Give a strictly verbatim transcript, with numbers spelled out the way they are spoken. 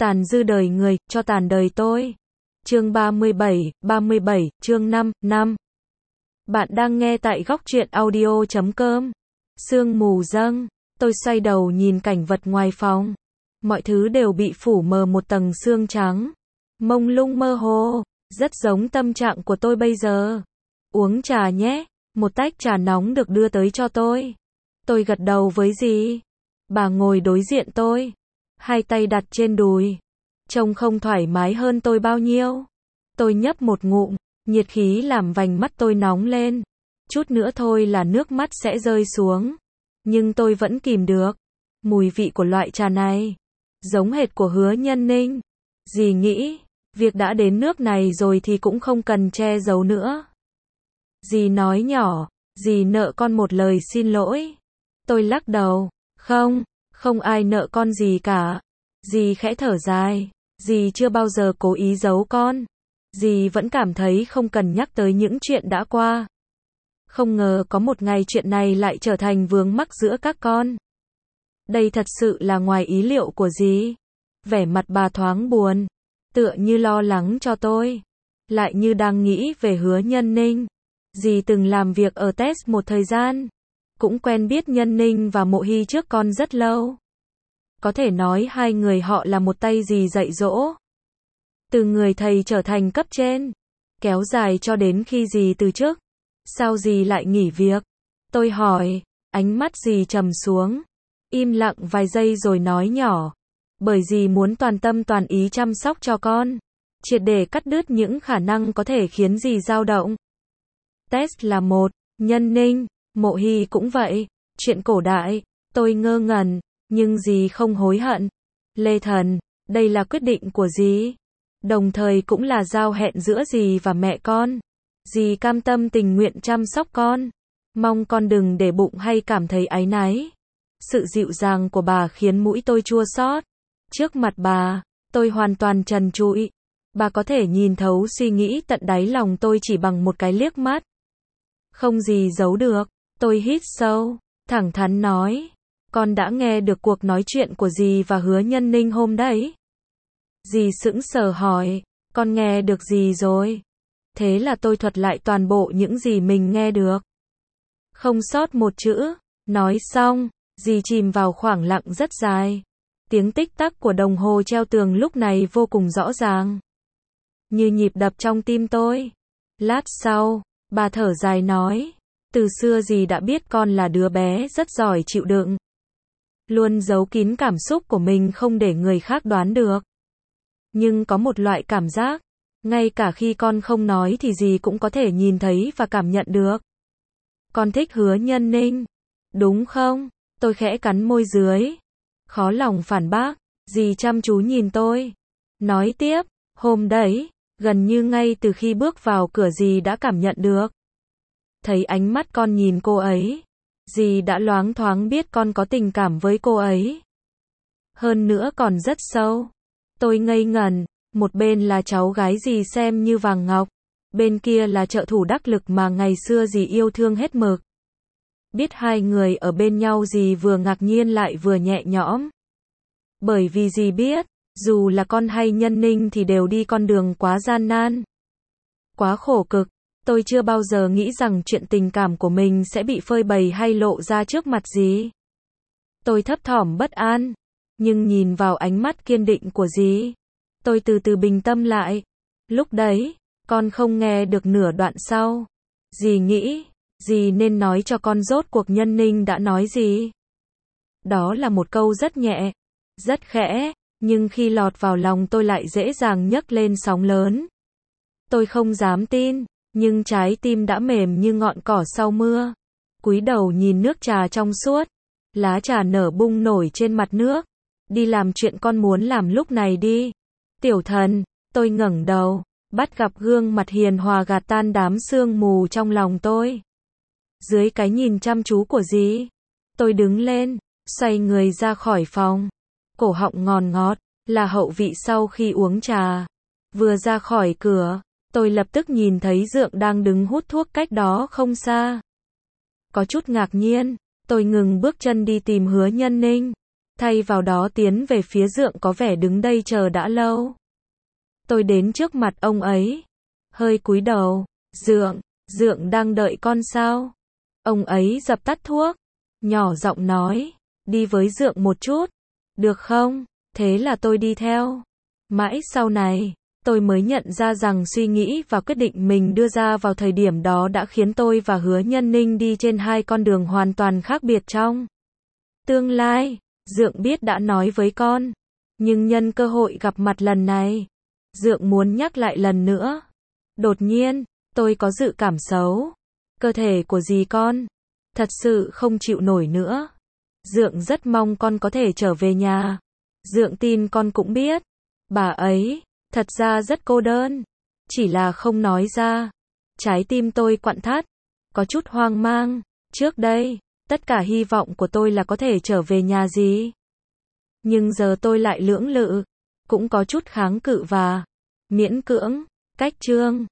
Tàn dư đời người, cho tàn đời tôi. Chương ba mươi bảy, ba mươi bảy, chương năm, năm. Bạn đang nghe tại góc truyện audio chấm com. Sương mù dâng, tôi xoay đầu nhìn cảnh vật ngoài phòng. Mọi thứ đều bị phủ mờ một tầng sương trắng. Mông lung mơ hồ, rất giống tâm trạng của tôi bây giờ. Uống trà nhé, một tách trà nóng được đưa tới cho tôi. Tôi gật đầu với dì. Bà ngồi đối diện tôi, hai tay đặt trên đùi. Trông không thoải mái hơn tôi bao nhiêu. Tôi nhấp một ngụm, nhiệt khí làm vành mắt tôi nóng lên. Chút nữa thôi là nước mắt sẽ rơi xuống. Nhưng tôi vẫn kìm được. Mùi vị của loại trà này giống hệt của Hứa Nhân Ninh. Dì nghĩ, việc đã đến nước này rồi thì cũng không cần che giấu nữa. Dì nói nhỏ, dì nợ con một lời xin lỗi. Tôi lắc đầu, không, không ai nợ con gì cả. Dì khẽ thở dài, dì chưa bao giờ cố ý giấu con. Dì vẫn cảm thấy không cần nhắc tới những chuyện đã qua. Không ngờ có một ngày chuyện này lại trở thành vướng mắc giữa các con. Đây thật sự là ngoài ý liệu của dì. Vẻ mặt bà thoáng buồn, tựa như lo lắng cho tôi, lại như đang nghĩ về Hứa Nhân Ninh. Dì từng làm việc ở test một thời gian, cũng quen biết Nhân Ninh và Mộ Hy trước con rất lâu. Có thể nói hai người họ là một tay dì dạy dỗ. Từ người thầy trở thành cấp trên, kéo dài cho đến khi dì từ chức. Sao dì lại nghỉ việc? Tôi hỏi, ánh mắt dì trầm xuống, im lặng vài giây rồi nói nhỏ. Bởi dì muốn toàn tâm toàn ý chăm sóc cho con, triệt để cắt đứt những khả năng có thể khiến dì dao động. Test là một, Nhân Ninh, Mộ Hy cũng vậy. Chuyện cổ đại, tôi ngơ ngẩn, nhưng dì không hối hận. Lê Thần, đây là quyết định của dì, đồng thời cũng là giao hẹn giữa dì và mẹ con. Dì cam tâm tình nguyện chăm sóc con, mong con đừng để bụng hay cảm thấy áy náy. Sự dịu dàng của bà khiến mũi tôi chua xót. Trước mặt bà, tôi hoàn toàn trần trụi. Bà có thể nhìn thấu suy nghĩ tận đáy lòng tôi chỉ bằng một cái liếc mắt. Không gì giấu được. Tôi hít sâu, thẳng thắn nói. Con đã nghe được cuộc nói chuyện của dì và Hứa Nhân Ninh hôm đấy. Dì sững sờ hỏi, con nghe được gì rồi? Thế là tôi thuật lại toàn bộ những gì mình nghe được. Không sót một chữ. Nói xong, dì chìm vào khoảng lặng rất dài. Tiếng tích tắc của đồng hồ treo tường lúc này vô cùng rõ ràng, như nhịp đập trong tim tôi. Lát sau, bà thở dài nói, từ xưa dì đã biết con là đứa bé rất giỏi chịu đựng, luôn giấu kín cảm xúc của mình không để người khác đoán được. Nhưng có một loại cảm giác, ngay cả khi con không nói thì dì cũng có thể nhìn thấy và cảm nhận được. Con thích Hứa Nhân Ninh, đúng không? Tôi khẽ cắn môi dưới, khó lòng phản bác. Dì chăm chú nhìn tôi, nói tiếp, hôm đấy, gần như ngay từ khi bước vào cửa dì đã cảm nhận được. Thấy ánh mắt con nhìn cô ấy, dì đã loáng thoáng biết con có tình cảm với cô ấy. Hơn nữa còn rất sâu. Tôi ngây ngẩn, một bên là cháu gái dì xem như vàng ngọc, bên kia là trợ thủ đắc lực mà ngày xưa dì yêu thương hết mực. Biết hai người ở bên nhau dì vừa ngạc nhiên lại vừa nhẹ nhõm. Bởi vì dì biết, dù là con hay Nhân Ninh thì đều đi con đường quá gian nan, quá khổ cực. Tôi chưa bao giờ nghĩ rằng chuyện tình cảm của mình sẽ bị phơi bày hay lộ ra trước mặt dì. Tôi thấp thỏm bất an, nhưng nhìn vào ánh mắt kiên định của dì, tôi từ từ bình tâm lại. Lúc đấy, con không nghe được nửa đoạn sau. Dì nghĩ, dì nên nói cho con rốt cuộc Nhân Ninh đã nói gì. Đó là một câu rất nhẹ, rất khẽ, nhưng khi lọt vào lòng tôi lại dễ dàng nhấc lên sóng lớn. Tôi không dám tin, nhưng trái tim đã mềm như ngọn cỏ sau mưa. Cúi đầu nhìn nước trà trong suốt, lá trà nở bung nổi trên mặt nước. Đi làm chuyện con muốn làm lúc này đi. Tiểu Thần, tôi ngẩng đầu, bắt gặp gương mặt hiền hòa gạt tan đám sương mù trong lòng tôi. Dưới cái nhìn chăm chú của dì, tôi đứng lên, xoay người ra khỏi phòng. Cổ họng ngòn ngọt, là hậu vị sau khi uống trà. Vừa ra khỏi cửa, tôi lập tức nhìn thấy Dượng đang đứng hút thuốc cách đó không xa. Có chút ngạc nhiên, tôi ngừng bước chân đi tìm Hứa Nhân Ninh. thay vào đó tiến về phía Dượng có vẻ đứng đây chờ đã lâu. Tôi đến trước mặt ông ấy, hơi cúi đầu. Dượng, Dượng đang đợi con sao? Ông ấy dập tắt thuốc, nhỏ giọng nói, đi với Dượng một chút, được không? Thế là tôi đi theo. Mãi sau này, tôi mới nhận ra rằng suy nghĩ và quyết định mình đưa ra vào thời điểm đó đã khiến tôi và Hứa Nhân Ninh đi trên hai con đường hoàn toàn khác biệt trong tương lai. Dượng biết đã nói với con, nhưng nhân cơ hội gặp mặt lần này, Dượng muốn nhắc lại lần nữa. Đột nhiên, tôi có dự cảm xấu. Cơ thể của dì con thật sự không chịu nổi nữa. Dượng rất mong con có thể trở về nhà. Dượng tin con cũng biết, bà ấy thật ra rất cô đơn, chỉ là không nói ra. Trái tim tôi quặn thắt, có chút hoang mang. Trước đây, tất cả hy vọng của tôi là có thể trở về nhà dì. Nhưng giờ tôi lại lưỡng lự, cũng có chút kháng cự và miễn cưỡng. Cách chương